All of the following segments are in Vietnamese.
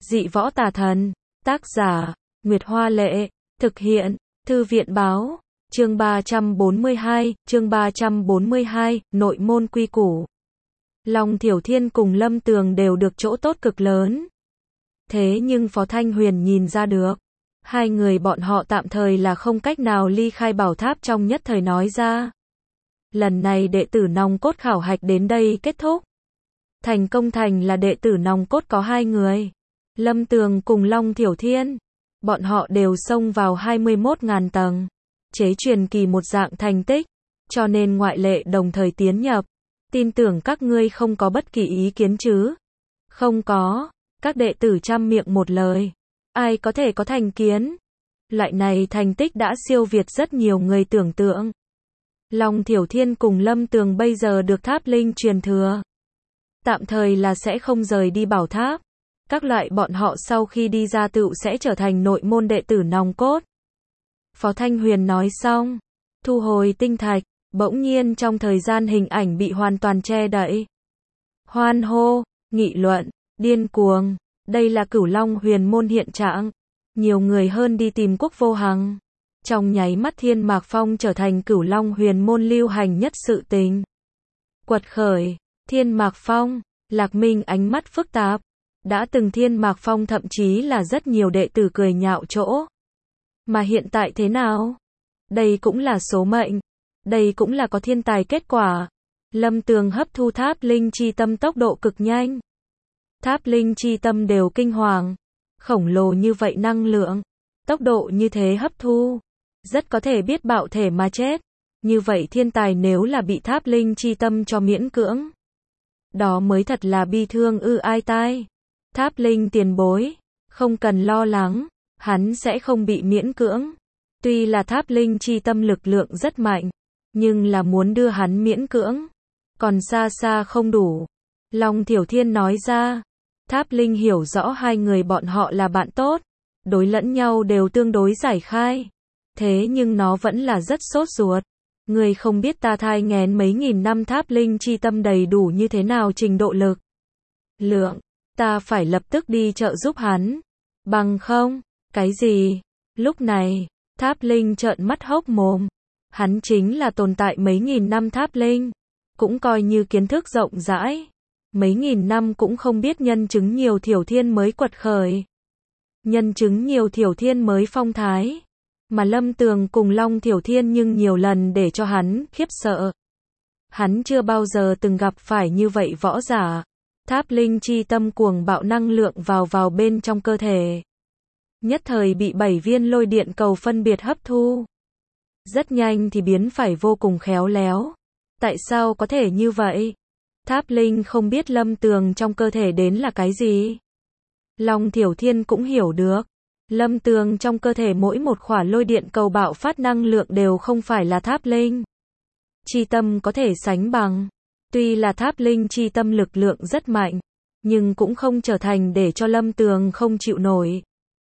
Dị võ tà thần. Tác giả, Nguyệt Hoa Lệ. Thực hiện, Thư viện Báo. Chương 342, nội môn quy củ. Long Thiểu Thiên cùng Lâm Tường đều được chỗ tốt cực lớn. Thế nhưng Phó Thanh Huyền nhìn ra được, hai người bọn họ tạm thời là không cách nào ly khai bảo tháp trong nhất thời nói ra. Lần này đệ tử nòng cốt khảo hạch đến đây kết thúc. Thành công thành là đệ tử nòng cốt có 2 người. Lâm Tường cùng Long Thiểu Thiên. Bọn họ đều xông vào 21.000 tầng. Chế truyền kỳ một dạng thành tích. Cho nên ngoại lệ đồng thời tiến nhập. Tin tưởng các ngươi không có bất kỳ ý kiến chứ? Không có. Các đệ tử trăm miệng một lời. Ai có thể có thành kiến? Loại này thành tích đã siêu việt rất nhiều người tưởng tượng. Long Thiểu Thiên cùng Lâm Tường bây giờ được tháp linh truyền thừa. Tạm thời là sẽ không rời đi bảo tháp. Các loại bọn họ sau khi đi ra tựu sẽ trở thành nội môn đệ tử nòng cốt. Phó Thanh Huyền nói xong, thu hồi tinh thạch, bỗng nhiên trong thời gian hình ảnh bị hoàn toàn che đậy. Hoan hô, nghị luận, điên cuồng, đây là Cửu Long Huyền môn hiện trạng. Nhiều người hơn đi tìm Quốc Vô Hằng. Trong nháy mắt Thiên Mạc Phong trở thành Cửu Long Huyền môn lưu hành nhất sự tình. Quật khởi, Thiên Mạc Phong, Lạc Minh ánh mắt phức tạp. Đã từng Thiên Mạc Phong thậm chí là rất nhiều đệ tử cười nhạo chỗ. Mà hiện tại thế nào? Đây cũng là số mệnh. Đây cũng là có thiên tài kết quả. Lâm Tường hấp thu tháp linh chi tâm tốc độ cực nhanh. Tháp linh chi tâm đều kinh hoàng. Khổng lồ như vậy năng lượng. Tốc độ như thế hấp thu. Rất có thể biết bạo thể mà chết. Như vậy thiên tài nếu là bị tháp linh chi tâm cho miễn cưỡng. Đó mới thật là bi thương ai tai. Tháp linh tiền bối. Không cần lo lắng. Hắn sẽ không bị miễn cưỡng. Tuy là tháp linh chi tâm lực lượng rất mạnh. Nhưng là muốn đưa hắn miễn cưỡng. Còn xa xa không đủ. Long Thiểu Thiên nói ra. Tháp linh hiểu rõ hai người bọn họ là bạn tốt. Đối lẫn nhau đều tương đối giải khai. Thế nhưng nó vẫn là rất sốt ruột. Người không biết ta thai nghén mấy nghìn năm tháp linh chi tâm đầy đủ như thế nào trình độ lực. Lượng. Ta phải lập tức đi trợ giúp hắn. Bằng không. Cái gì? Lúc này, tháp linh trợn mắt hốc mồm. Hắn chính là tồn tại mấy nghìn năm tháp linh. Cũng coi như kiến thức rộng rãi. Mấy nghìn năm cũng không biết nhân chứng nhiều Thiểu Thiên mới quật khởi. Nhân chứng nhiều Thiểu Thiên mới phong thái. Mà Lâm Tường cùng Long Thiểu Thiên nhưng nhiều lần để cho hắn khiếp sợ. Hắn chưa bao giờ từng gặp phải như vậy võ giả. Tháp linh chi tâm cuồng bạo năng lượng vào bên trong cơ thể. Nhất thời bị 7 viên lôi điện cầu phân biệt hấp thu. Rất nhanh thì biến phải vô cùng khéo léo. Tại sao có thể như vậy? Tháp linh không biết Lâm Tường trong cơ thể đến là cái gì. Long Thiểu Thiên cũng hiểu được. Lâm Tường trong cơ thể mỗi một khỏa lôi điện cầu bạo phát năng lượng đều không phải là tháp linh chi tâm có thể sánh bằng. Tuy là tháp linh chi tâm lực lượng rất mạnh, nhưng cũng không trở thành để cho Lâm Tường không chịu nổi.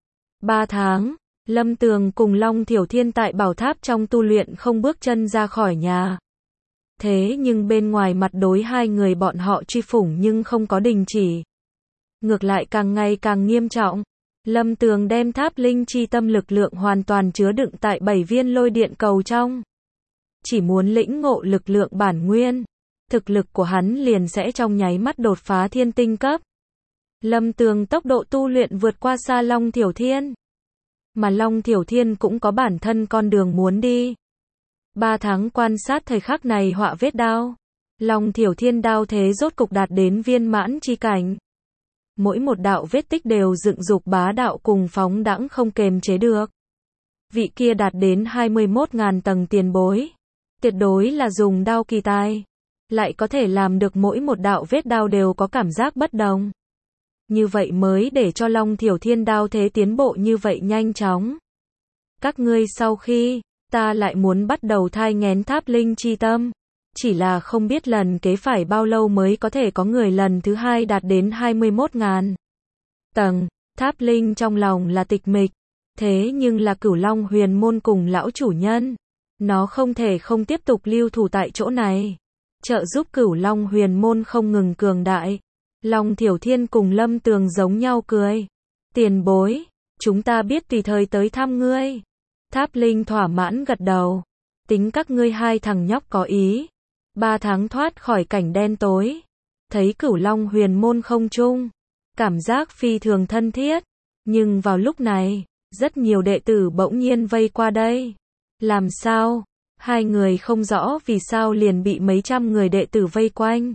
3 tháng, Lâm Tường cùng Long Thiểu Thiên tại bảo tháp trong tu luyện không bước chân ra khỏi nhà. Thế nhưng bên ngoài mặt đối hai người bọn họ truy phủng nhưng không có đình chỉ. Ngược lại càng ngày càng nghiêm trọng. Lâm Tường đem tháp linh chi tâm lực lượng hoàn toàn chứa đựng tại 7 viên lôi điện cầu trong. Chỉ muốn lĩnh ngộ lực lượng bản nguyên. Thực lực của hắn liền sẽ trong nháy mắt đột phá thiên tinh cấp. Lâm Tường tốc độ tu luyện vượt qua xa Long Thiểu Thiên. Mà Long Thiểu Thiên cũng có bản thân con đường muốn đi. 3 tháng quan sát thời khắc này họa vết đao. Long Thiểu Thiên đao thế rốt cục đạt đến viên mãn chi cảnh. Mỗi một đạo vết tích đều dựng dục bá đạo cùng phóng đãng không kềm chế được. Vị kia đạt đến 21.000 tầng tiền bối. Tuyệt đối là dùng đao kỳ tài. Lại có thể làm được mỗi một đạo vết đao đều có cảm giác bất đồng. Như vậy mới để cho Long Thiểu Thiên đao thế tiến bộ như vậy nhanh chóng. Các ngươi sau khi, ta lại muốn bắt đầu thai nghén tháp linh chi tâm. Chỉ là không biết lần kế phải bao lâu mới có thể có người lần thứ 2 đạt đến 21.000 tầng. Tháp linh trong lòng là tịch mịch. Thế nhưng là Cửu Long Huyền môn cùng lão chủ nhân. Nó không thể không tiếp tục lưu thủ tại chỗ này. Trợ giúp Cửu Long Huyền môn không ngừng cường đại. Long Thiểu Thiên cùng Lâm Tường giống nhau cười. Tiền bối, chúng ta biết tùy thời tới thăm ngươi. Tháp Linh thỏa mãn gật đầu. Tính các ngươi hai thằng nhóc có ý. 3 tháng thoát khỏi cảnh đen tối. Thấy Cửu Long huyền môn không chung. Cảm giác phi thường thân thiết. Nhưng vào lúc này, rất nhiều đệ tử bỗng nhiên vây qua đây. Làm sao? Hai người không rõ vì sao liền bị mấy trăm người đệ tử vây quanh.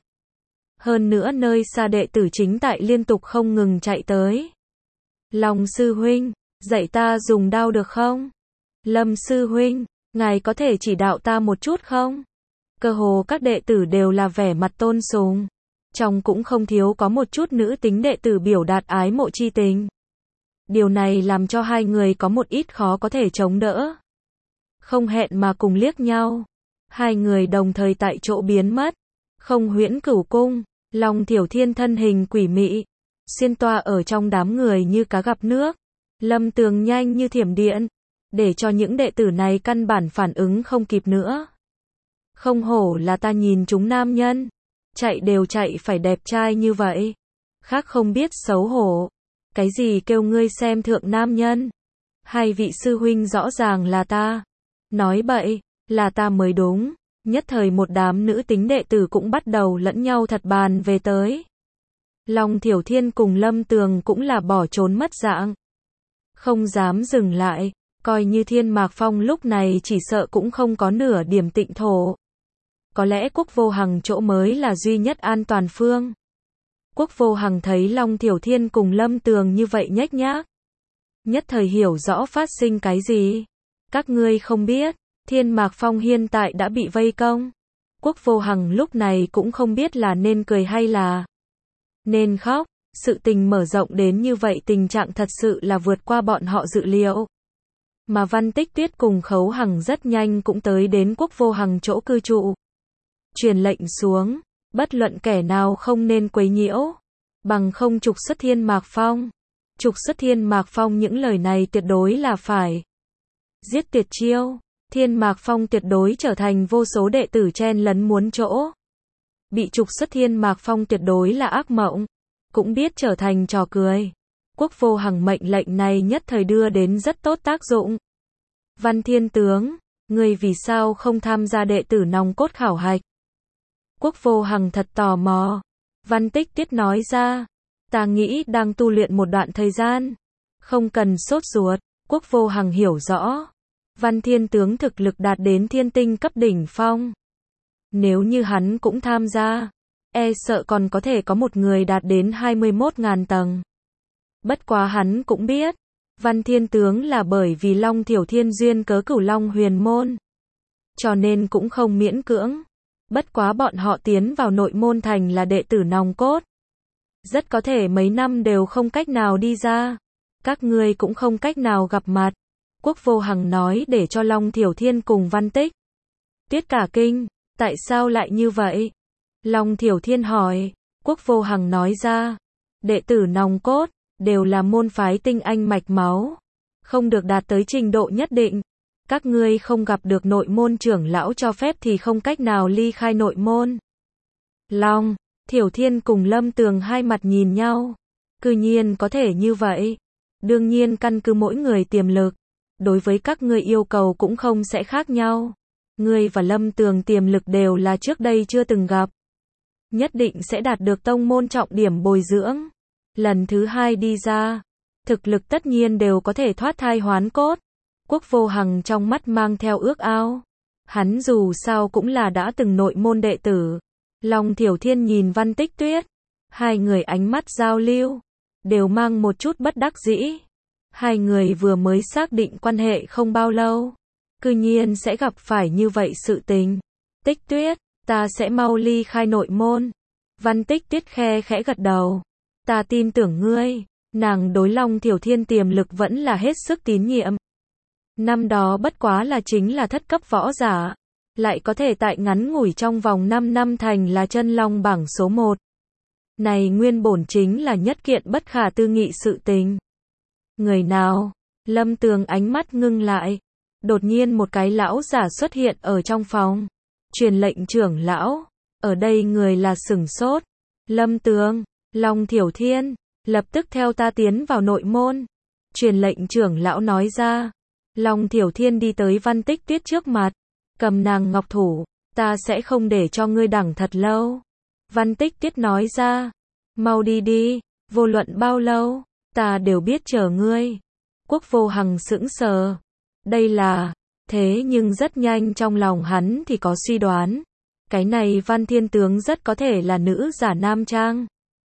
Hơn nữa nơi xa đệ tử chính tại liên tục không ngừng chạy tới. Long sư huynh, dạy ta dùng đao được không? Lâm sư huynh, ngài có thể chỉ đạo ta một chút không? Cơ hồ các đệ tử đều là vẻ mặt tôn sùng. Trong cũng không thiếu có một chút nữ tính đệ tử biểu đạt ái mộ chi tình. Điều này làm cho hai người có một ít khó có thể chống đỡ. Không hẹn mà cùng liếc nhau. Hai người đồng thời tại chỗ biến mất. Không Huyễn Cửu cung, Long Tiểu Thiên thân hình quỷ mị, xuyên toa ở trong đám người như cá gặp nước. Lâm Tường nhanh như thiểm điện, để cho những đệ tử này căn bản phản ứng không kịp nữa. Không hổ là ta nhìn chúng nam nhân, chạy đều chạy phải đẹp trai như vậy. Khác không biết xấu hổ. Cái gì kêu ngươi xem thượng nam nhân? Hai vị sư huynh rõ ràng là ta. Nói bậy, là ta mới đúng. Nhất thời một đám nữ tính đệ tử cũng bắt đầu lẫn nhau thật bàn về tới. Long Thiểu Thiên cùng Lâm Tường cũng là bỏ trốn mất dạng. Không dám dừng lại, coi như Thiên Mạc Phong lúc này chỉ sợ cũng không có nửa điểm tịnh thổ. Có lẽ Quốc Vô Hằng chỗ mới là duy nhất an toàn phương. Quốc Vô Hằng thấy Long Thiểu Thiên cùng Lâm Tường như vậy nhếch nhác. Nhất thời hiểu rõ phát sinh cái gì. Các ngươi không biết, Thiên Mạc Phong hiện tại đã bị vây công. Quốc Vô Hằng lúc này cũng không biết là nên cười hay là nên khóc. Sự tình mở rộng đến như vậy tình trạng thật sự là vượt qua bọn họ dự liệu. Mà Văn Tích Tuyết cùng Khấu Hằng rất nhanh cũng tới đến Quốc Vô Hằng chỗ cư trụ. Truyền lệnh xuống, bất luận kẻ nào không nên quấy nhiễu, bằng không trục xuất Thiên Mạc Phong. Trục xuất Thiên Mạc Phong, những lời này tuyệt đối là phải giết tuyệt chiêu. Thiên Mạc Phong tuyệt đối trở thành vô số đệ tử chen lấn muốn chỗ. Bị trục xuất Thiên Mạc Phong tuyệt đối là ác mộng, cũng biết trở thành trò cười. Quốc Vô Hằng mệnh lệnh này nhất thời đưa đến rất tốt tác dụng. Văn Thiên Tướng, ngươi vì sao không tham gia đệ tử nòng cốt khảo hạch? Quốc Vô Hằng thật tò mò. Văn Tích Tuyết nói ra, ta nghĩ đang tu luyện một đoạn thời gian, không cần sốt ruột. Quốc Vô Hằng hiểu rõ, Văn Thiên Tướng thực lực đạt đến thiên tinh cấp đỉnh phong. Nếu như hắn cũng tham gia, e sợ còn có thể có một người đạt đến 21.000 tầng. Bất quá hắn cũng biết, Văn Thiên Tướng là bởi vì Long Thiểu Thiên duyên cớ Cửu Long huyền môn, cho nên cũng không miễn cưỡng. Bất quá bọn họ tiến vào nội môn thành là đệ tử nòng cốt, rất có thể mấy năm đều không cách nào đi ra. Các ngươi cũng không cách nào gặp mặt. Quốc Vô Hằng nói để cho Long Thiểu Thiên cùng Văn Tích Tuyết cả kinh. Tại sao lại như vậy? Long Thiểu Thiên hỏi. Quốc Vô Hằng nói ra, đệ tử nòng cốt đều là môn phái tinh anh mạch máu, không được đạt tới trình độ nhất định. Các ngươi không gặp được nội môn trưởng lão cho phép thì không cách nào ly khai nội môn. Long Thiểu Thiên cùng Lâm Tường hai mặt nhìn nhau. Cư nhiên có thể như vậy. Đương nhiên căn cứ mỗi người tiềm lực, đối với các ngươi yêu cầu cũng không sẽ khác nhau. Ngươi và Lâm Tường tiềm lực đều là trước đây chưa từng gặp, nhất định sẽ đạt được tông môn trọng điểm bồi dưỡng. Lần thứ hai đi ra, thực lực tất nhiên đều có thể thoát thai hoán cốt. Quốc Vô Hằng trong mắt mang theo ước ao. Hắn dù sao cũng là đã từng nội môn đệ tử. Long Thiểu Thiên nhìn Văn Tích Tuyết, hai người ánh mắt giao lưu, đều mang một chút bất đắc dĩ. Hai người vừa mới xác định quan hệ không bao lâu, cư nhiên sẽ gặp phải như vậy sự tình. Tích Tuyết, ta sẽ mau ly khai nội môn. Văn Tích Tuyết khe khẽ gật đầu. Ta tin tưởng ngươi. Nàng đối Long Thiểu Thiên tiềm lực vẫn là hết sức tín nhiệm. Năm đó bất quá là chính là thất cấp võ giả, lại có thể tại ngắn ngủi trong vòng 5 năm thành là chân long bảng số 1. Này nguyên bổn chính là nhất kiện bất khả tư nghị sự tình. Người nào? Lâm Tường ánh mắt ngưng lại. Đột nhiên một cái lão giả xuất hiện ở trong phòng. Truyền lệnh trưởng lão. Ở đây người là sửng sốt. Lâm Tường, Long Thiểu Thiên, lập tức theo ta tiến vào nội môn. Truyền lệnh trưởng lão nói ra. Long Thiểu Thiên đi tới Văn Tích Tuyết trước mặt, cầm nàng ngọc thủ, ta sẽ không để cho ngươi đẳng thật lâu. Văn Tích Tuyết nói ra, mau đi đi, vô luận bao lâu, ta đều biết chờ ngươi. Quốc Vô Hằng sững sờ, đây là, thế nhưng rất nhanh trong lòng hắn thì có suy đoán, cái này Văn Thiên Tướng rất có thể là nữ giả nam trang.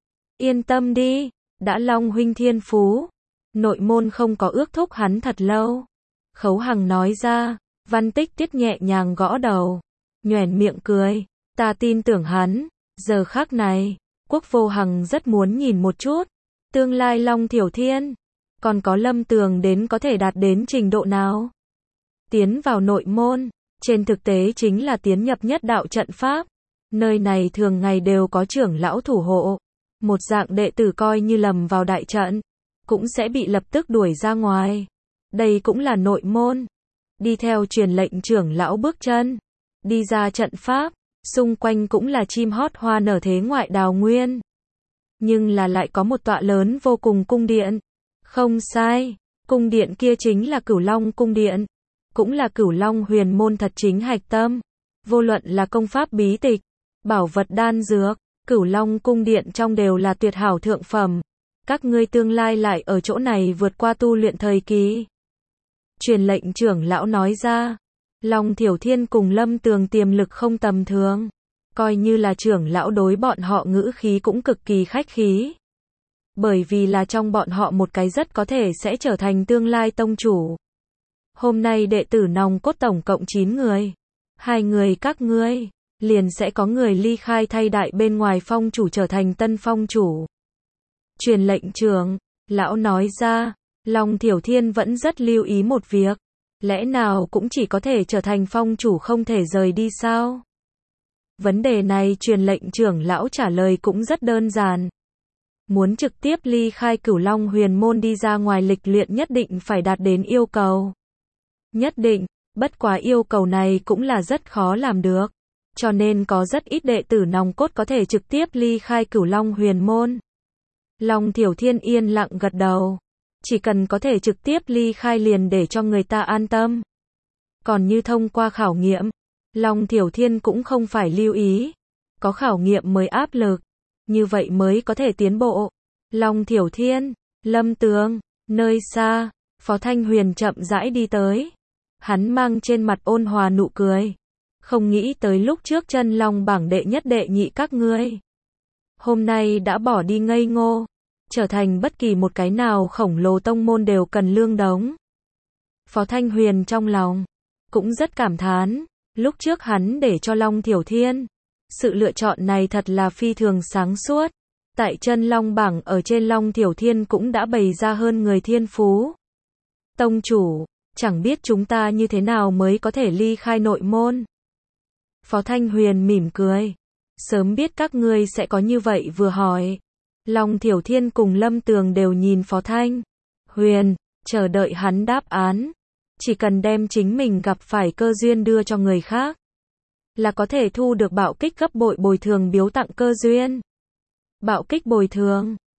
Yên tâm đi, đã Long huynh thiên phú, nội môn không có ước thúc hắn thật lâu. Khấu Hằng nói ra. Văn Tích Tuyết nhẹ nhàng gõ đầu, nhoẻn miệng cười, ta tin tưởng hắn. Giờ khắc này, Quốc Vô Hằng rất muốn nhìn một chút, tương lai Long Thiểu Thiên, còn có Lâm Tường đến có thể đạt đến trình độ nào. Tiến vào nội môn, trên thực tế chính là tiến nhập nhất đạo trận pháp, nơi này thường ngày đều có trưởng lão thủ hộ, một dạng đệ tử coi như lầm vào đại trận, cũng sẽ bị lập tức đuổi ra ngoài. Đây cũng là nội môn. Đi theo truyền lệnh trưởng lão bước chân, đi ra trận pháp, xung quanh cũng là chim hót hoa nở thế ngoại đào nguyên. Nhưng là lại có một tọa lớn vô cùng cung điện. Không sai, cung điện kia chính là Cửu Long cung điện, cũng là Cửu Long huyền môn thật chính hạch tâm. Vô luận là công pháp bí tịch, bảo vật đan dược, Cửu Long cung điện trong đều là tuyệt hảo thượng phẩm. Các ngươi tương lai lại ở chỗ này vượt qua tu luyện thời kỳ. Truyền lệnh trưởng lão nói ra, Long Thiểu Thiên cùng Lâm Tường tiềm lực không tầm thường, coi như là trưởng lão đối bọn họ ngữ khí cũng cực kỳ khách khí. Bởi vì là trong bọn họ một cái rất có thể sẽ trở thành tương lai tông chủ. Hôm nay đệ tử nòng cốt tổng cộng 9 người, 2 người các ngươi, liền sẽ có người ly khai thay đại bên ngoài phong chủ trở thành tân phong chủ. Truyền lệnh trưởng lão nói ra. Long Thiểu Thiên vẫn rất lưu ý một việc, lẽ nào cũng chỉ có thể trở thành phong chủ không thể rời đi sao? Vấn đề này truyền lệnh trưởng lão trả lời cũng rất đơn giản. Muốn trực tiếp ly khai Cửu Long huyền môn đi ra ngoài lịch luyện nhất định phải đạt đến yêu cầu. Nhất định, bất quá yêu cầu này cũng là rất khó làm được, cho nên có rất ít đệ tử nòng cốt có thể trực tiếp ly khai Cửu Long huyền môn. Long Thiểu Thiên yên lặng gật đầu. Chỉ cần có thể trực tiếp ly khai liền để cho người ta an tâm. Còn như thông qua khảo nghiệm, Long Thiểu Thiên cũng không phải lưu ý. Có khảo nghiệm mới áp lực, như vậy mới có thể tiến bộ. Long Thiểu Thiên, Lâm Tường, nơi xa, Phó Thanh Huyền chậm rãi đi tới. Hắn mang trên mặt ôn hòa nụ cười. Không nghĩ tới lúc trước chân long bảng đệ nhất đệ nhị các ngươi. Hôm nay đã bỏ đi ngây ngô. Trở thành bất kỳ một cái nào khổng lồ tông môn đều cần lương đống. Phó Thanh Huyền trong lòng cũng rất cảm thán, lúc trước hắn để cho Long Thiểu Thiên. Sự lựa chọn này thật là phi thường sáng suốt. Tại chân long bảng ở trên Long Thiểu Thiên cũng đã bày ra hơn người thiên phú. Tông chủ, chẳng biết chúng ta như thế nào mới có thể ly khai nội môn. Phó Thanh Huyền mỉm cười. Sớm biết các ngươi sẽ có như vậy vừa hỏi. Long Thiểu Thiên cùng Lâm Tường đều nhìn Phó Thanh Huyền, chờ đợi hắn đáp án. Chỉ cần đem chính mình gặp phải cơ duyên đưa cho người khác, là có thể thu được bạo kích gấp bội bồi thường biếu tặng cơ duyên. Bạo kích bồi thường,